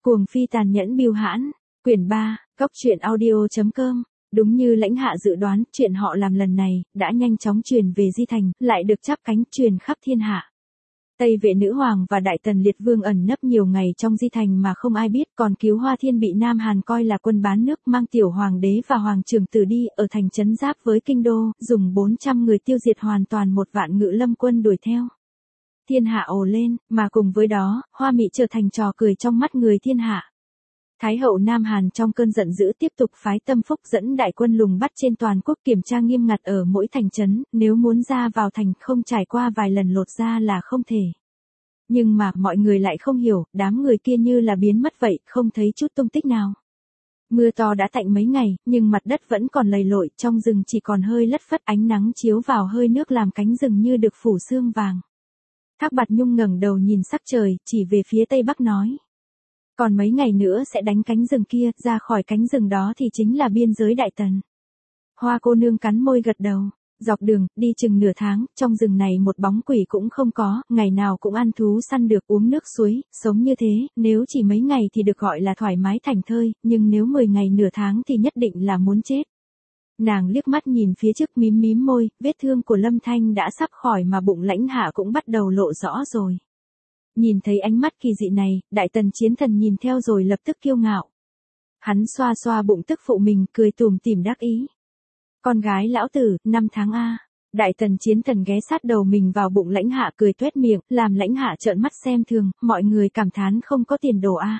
Cuồng phi tàn nhẫn bưu hãn, quyển 3, Cóc truyện audio.com. Đúng như lãnh hạ dự đoán, chuyện họ làm lần này đã nhanh chóng truyền về Di Thành, lại được chắp cánh truyền khắp thiên hạ. Tây Vệ nữ hoàng và Đại Tần Liệt Vương ẩn nấp nhiều ngày trong Di Thành mà không ai biết, còn Cứu Hoa Thiên bị Nam Hàn coi là quân bán nước, mang tiểu hoàng đế và hoàng trưởng tử đi ở thành trấn giáp với kinh đô, dùng 400 người tiêu diệt hoàn toàn 1 vạn Ngự Lâm quân đuổi theo. Thiên hạ ồ lên, mà cùng với đó, Hoa Mị trở thành trò cười trong mắt người thiên hạ. Thái hậu Nam Hàn trong cơn giận dữ tiếp tục phái Tâm Phúc dẫn đại quân lùng bắt trên toàn quốc, kiểm tra nghiêm ngặt ở mỗi thành trấn, nếu muốn ra vào thành không trải qua vài lần lột da là không thể. Nhưng mà mọi người lại không hiểu, đám người kia như là biến mất vậy, không thấy chút tung tích nào. Mưa to đã tạnh mấy ngày, nhưng mặt đất vẫn còn lầy lội, trong rừng chỉ còn hơi lất phất, ánh nắng chiếu vào hơi nước làm cánh rừng như được phủ sương vàng. Thác Bạt Nhung ngẩng đầu nhìn sắc trời, chỉ về phía tây bắc nói. Còn mấy ngày nữa sẽ đánh cánh rừng kia, ra khỏi cánh rừng đó thì chính là biên giới Đại Tần. Hoa cô nương cắn môi gật đầu. Dọc đường, đi chừng nửa tháng, trong rừng này một bóng quỷ cũng không có, ngày nào cũng ăn thú săn được, uống nước suối, sống như thế, nếu chỉ mấy ngày thì được gọi là thoải mái thảnh thơi, nhưng nếu 10 ngày nửa tháng thì nhất định là muốn chết. Nàng liếc mắt nhìn phía trước mím mím môi, vết thương của Lâm Thanh đã sắp khỏi mà bụng lãnh hạ cũng bắt đầu lộ rõ rồi. Nhìn thấy ánh mắt kỳ dị này, Đại Tần Chiến Thần nhìn theo rồi lập tức kiêu ngạo. Hắn xoa xoa bụng tức phụ mình, cười tủm tỉm đắc ý. Con gái lão tử, 5 tháng a. Đại Tần Chiến Thần ghé sát đầu mình vào bụng lãnh hạ cười toét miệng, làm lãnh hạ trợn mắt xem thường, mọi người cảm thán không có tiền đồ a.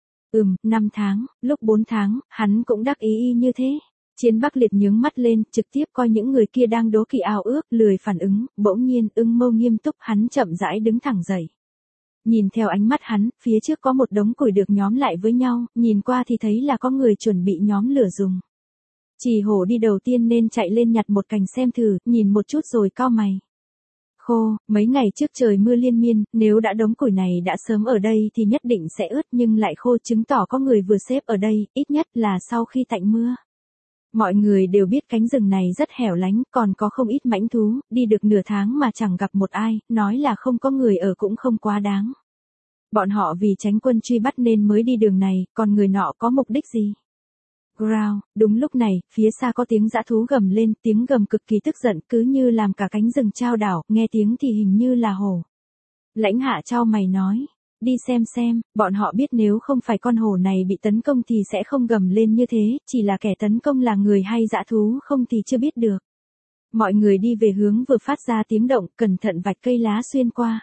5 tháng, lúc 4 tháng, hắn cũng đắc ý y như thế. Chiến Bắc Liệt nhướng mắt lên, trực tiếp coi những người kia đang đố kỵ ao ước, lười phản ứng, bỗng nhiên ưng mâu nghiêm túc, hắn chậm rãi đứng thẳng dậy. Nhìn theo ánh mắt hắn, phía trước có một đống củi được nhóm lại với nhau, nhìn qua thì thấy là có người chuẩn bị nhóm lửa dùng. Chỉ hổ đi đầu tiên nên chạy lên nhặt một cành xem thử, nhìn một chút rồi cau mày. Khô, mấy ngày trước trời mưa liên miên, nếu đã đống củi này đã sớm ở đây thì nhất định sẽ ướt nhưng lại khô, chứng tỏ có người vừa xếp ở đây, ít nhất là sau khi tạnh mưa. Mọi người đều biết cánh rừng này rất hẻo lánh, còn có không ít mãnh thú, đi được nửa tháng mà chẳng gặp một ai, nói là không có người ở cũng không quá đáng. Bọn họ vì tránh quân truy bắt nên mới đi đường này, còn người nọ có mục đích gì? Growl, đúng lúc này, phía xa có tiếng dã thú gầm lên, tiếng gầm cực kỳ tức giận, cứ như làm cả cánh rừng chao đảo, nghe tiếng thì hình như là hổ. Lãnh hạ chau mày nói, đi xem, bọn họ biết nếu không phải con hổ này bị tấn công thì sẽ không gầm lên như thế, chỉ là kẻ tấn công là người hay dã thú không thì chưa biết được. Mọi người đi về hướng vừa phát ra tiếng động, cẩn thận vạch cây lá xuyên qua.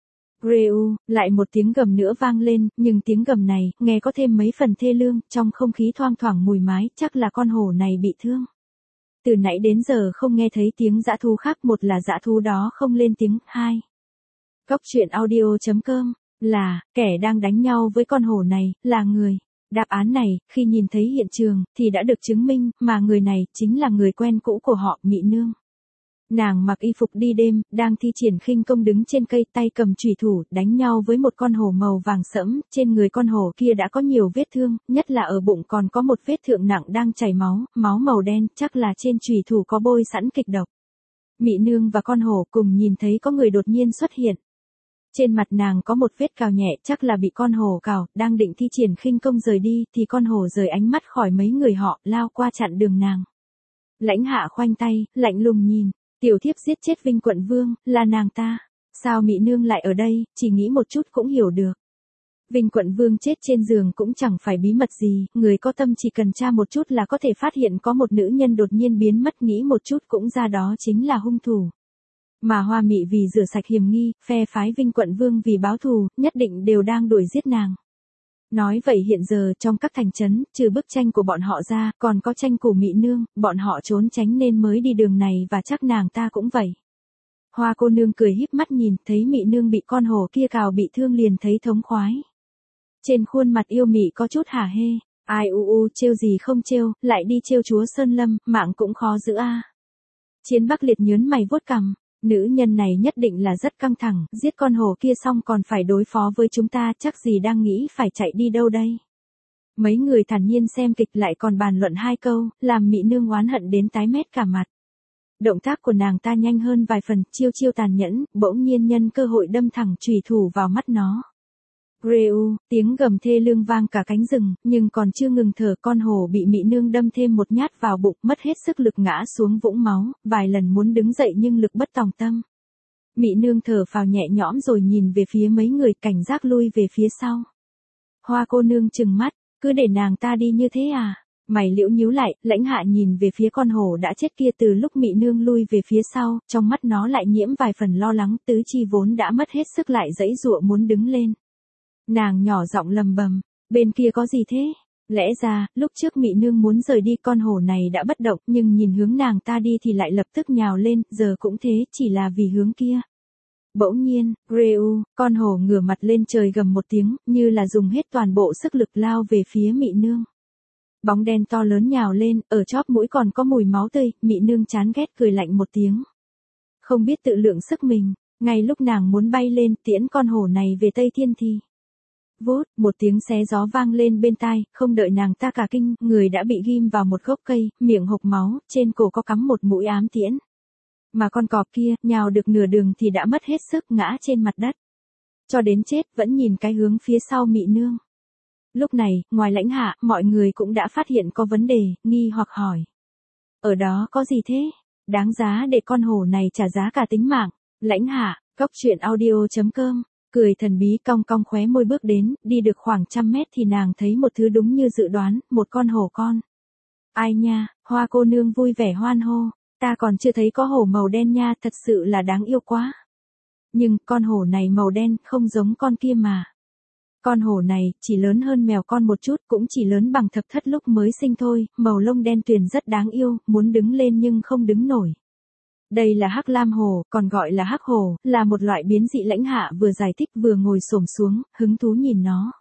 Reu, lại một tiếng gầm nữa vang lên, nhưng tiếng gầm này, nghe có thêm mấy phần thê lương, trong không khí thoang thoảng mùi mái, chắc là con hổ này bị thương. Từ nãy đến giờ không nghe thấy tiếng dã thú khác, một là dã thú đó không lên tiếng, 2. Cóc truyện audio.com, là, kẻ đang đánh nhau với con hổ này, là người. Đáp án này, khi nhìn thấy hiện trường, thì đã được chứng minh, mà người này, chính là người quen cũ của họ, Mị Nương. Nàng mặc y phục đi đêm, đang thi triển khinh công đứng trên cây, tay cầm chùy thủ, đánh nhau với một con hổ màu vàng sẫm, trên người con hổ kia đã có nhiều vết thương, nhất là ở bụng còn có một vết thượng nặng đang chảy máu, máu màu đen, chắc là trên chùy thủ có bôi sẵn kịch độc. Mị Nương và con hổ cùng nhìn thấy có người đột nhiên xuất hiện. Trên mặt nàng có một vết cào nhẹ, chắc là bị con hổ cào, đang định thi triển khinh công rời đi, thì con hổ rời ánh mắt khỏi mấy người họ, lao qua chặn đường nàng. Lãnh hạ khoanh tay, lạnh lùng nhìn. Tiểu thiếp giết chết Vinh Quận Vương, là nàng ta. Sao Mị Nương lại ở đây, chỉ nghĩ một chút cũng hiểu được. Vinh Quận Vương chết trên giường cũng chẳng phải bí mật gì, người có tâm chỉ cần tra một chút là có thể phát hiện có một nữ nhân đột nhiên biến mất, nghĩ một chút cũng ra đó chính là hung thủ. Mà Hoa Mị vì rửa sạch hiểm nghi, phe phái Vinh Quận Vương vì báo thù, nhất định đều đang đuổi giết nàng. Nói vậy hiện giờ trong các thành trấn, trừ bức tranh của bọn họ ra, còn có tranh của Mị Nương, bọn họ trốn tránh nên mới đi đường này và chắc nàng ta cũng vậy. Hoa cô nương cười híp mắt nhìn, thấy Mị Nương bị con hổ kia cào bị thương liền thấy thống khoái. Trên khuôn mặt yêu mị có chút hả hê, ai trêu gì không trêu, lại đi trêu chúa Sơn Lâm, mạng cũng khó giữ a. Chiến Bắc Liệt nhớn mày vuốt cằm. Nữ nhân này nhất định là rất căng thẳng, giết con hổ kia xong còn phải đối phó với chúng ta, chắc gì đang nghĩ phải chạy đi đâu đây. Mấy người thản nhiên xem kịch lại còn bàn luận 2 câu, làm Mị Nương oán hận đến tái mét cả mặt. Động tác của nàng ta nhanh hơn vài phần, chiêu tàn nhẫn, bỗng nhiên nhân cơ hội đâm thẳng chùy thủ vào mắt nó. Reu, tiếng gầm thê lương vang cả cánh rừng, nhưng còn chưa ngừng thở, con hổ bị Mị Nương đâm thêm một nhát vào bụng, mất hết sức lực ngã xuống vũng máu, vài lần muốn đứng dậy nhưng lực bất tòng tâm. Mị Nương thở phào nhẹ nhõm rồi nhìn về phía mấy người, cảnh giác lui về phía sau. Hoa cô nương trừng mắt, cứ để nàng ta đi như thế à? Mày liễu nhíu lại, Lãnh Hạ nhìn về phía con hổ đã chết kia. Từ lúc Mị Nương lui về phía sau, trong mắt nó lại nhiễm vài phần lo lắng, tứ chi vốn đã mất hết sức lại giãy giụa muốn đứng lên. Nàng nhỏ giọng lầm bầm, bên kia có gì thế? Lẽ ra, lúc trước Mị Nương muốn rời đi, con hổ này đã bất động, nhưng nhìn hướng nàng ta đi thì lại lập tức nhào lên, giờ cũng thế, chỉ là vì hướng kia. Bỗng nhiên, Reu, con hổ ngửa mặt lên trời gầm một tiếng, như là dùng hết toàn bộ sức lực lao về phía Mị Nương. Bóng đen to lớn nhào lên, ở chóp mũi còn có mùi máu tươi, Mị Nương chán ghét cười lạnh một tiếng. Không biết tự lượng sức mình, ngay lúc nàng muốn bay lên tiễn con hổ này về Tây Thiên thì. Vút, một tiếng xé gió vang lên bên tai, không đợi nàng ta cả kinh, người đã bị ghim vào một gốc cây, miệng hộc máu, trên cổ có cắm một mũi ám tiễn. Mà con cọp kia, nhào được nửa đường thì đã mất hết sức ngã trên mặt đất. Cho đến chết vẫn nhìn cái hướng phía sau Mị Nương. Lúc này, ngoài Lãnh Hạ, mọi người cũng đã phát hiện có vấn đề, nghi hoặc hỏi. Ở đó có gì thế? Đáng giá để con hổ này trả giá cả tính mạng. Lãnh Hạ, coctruyện.audio.com, cười thần bí cong cong khóe môi bước đến, đi được khoảng 100 mét thì nàng thấy một thứ đúng như dự đoán, một con hổ con. Ai nha, Hoa cô nương vui vẻ hoan hô, ta còn chưa thấy có hổ màu đen nha, thật sự là đáng yêu quá. Nhưng, con hổ này màu đen, không giống con kia mà. Con hổ này, chỉ lớn hơn mèo con một chút, cũng chỉ lớn bằng thập thất lúc mới sinh thôi, màu lông đen tuyền rất đáng yêu, muốn đứng lên nhưng không đứng nổi. Đây là Hắc Lam hổ, còn gọi là hắc hổ, là một loại biến dị. Lãnh Hạ vừa giải thích vừa ngồi xổm xuống, hứng thú nhìn nó.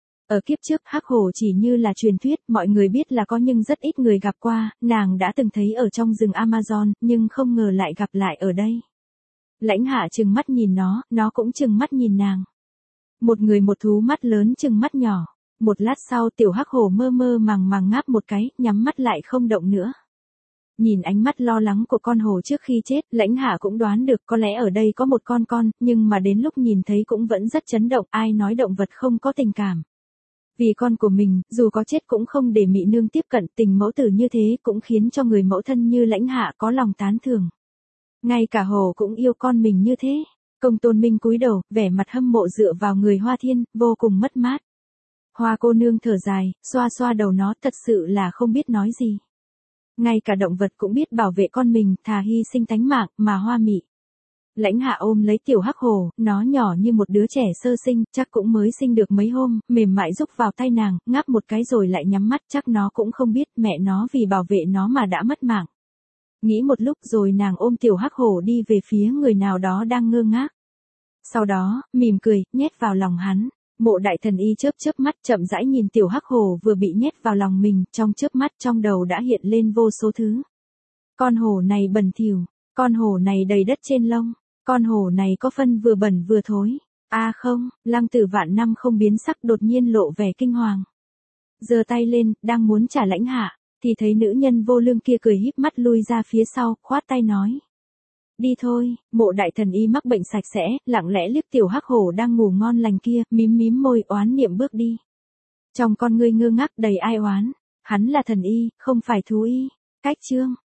Ở kiếp trước, hắc hổ chỉ như là truyền thuyết, mọi người biết là có nhưng rất ít người gặp qua, nàng đã từng thấy ở trong rừng Amazon, nhưng không ngờ lại gặp lại ở đây. Lãnh Hạ trừng mắt nhìn nó cũng trừng mắt nhìn nàng. Một người một thú, mắt lớn trừng mắt nhỏ. Một lát sau tiểu hắc hổ mơ mơ màng màng ngáp một cái, nhắm mắt lại không động nữa. Nhìn ánh mắt lo lắng của con hổ trước khi chết, Lãnh Hạ cũng đoán được có lẽ ở đây có một con, nhưng mà đến lúc nhìn thấy cũng vẫn rất chấn động, ai nói động vật không có tình cảm. Vì con của mình, dù có chết cũng không để Mị Nương tiếp cận, tình mẫu tử như thế cũng khiến cho người mẫu thân như Lãnh Hạ có lòng tán thưởng. Ngay cả hổ cũng yêu con mình như thế. Công Tôn Minh cúi đầu, vẻ mặt hâm mộ dựa vào người Hoa Thiên, vô cùng mất mát. Hoa cô nương thở dài, xoa xoa đầu nó, thật sự là không biết nói gì. Ngay cả động vật cũng biết bảo vệ con mình, thà hy sinh tánh mạng, mà Hoa Mị. Lãnh Hạ ôm lấy tiểu hắc hổ, nó nhỏ như một đứa trẻ sơ sinh, chắc cũng mới sinh được mấy hôm, mềm mại rúc vào tay nàng, ngáp một cái rồi lại nhắm mắt, chắc nó cũng không biết mẹ nó vì bảo vệ nó mà đã mất mạng. Nghĩ một lúc rồi nàng ôm tiểu hắc hổ đi về phía người nào đó đang ngơ ngác. Sau đó, mỉm cười, nhét vào lòng hắn. Mộ Đại Thần Y chớp mắt chậm rãi nhìn tiểu hắc hổ vừa bị nhét vào lòng mình, trong chớp mắt trong đầu đã hiện lên vô số thứ. Con hổ này bẩn thỉu, con hổ này đầy đất trên lông, con hổ này có phân vừa bẩn vừa thối. Không, Lăng Tử vạn năm không biến sắc đột nhiên lộ vẻ kinh hoàng. Giơ tay lên, đang muốn trả Lãnh Hạ, thì thấy nữ nhân vô lương kia cười híp mắt lui ra phía sau, khoát tay nói. Đi thôi. Mộ Đại Thần Y mắc bệnh sạch sẽ, lặng lẽ liếc tiểu hắc hổ đang ngủ ngon lành kia, mím môi oán niệm bước đi. Trong con ngươi ngơ ngác đầy ai oán. Hắn là thần y, không phải thú y. Cách chương.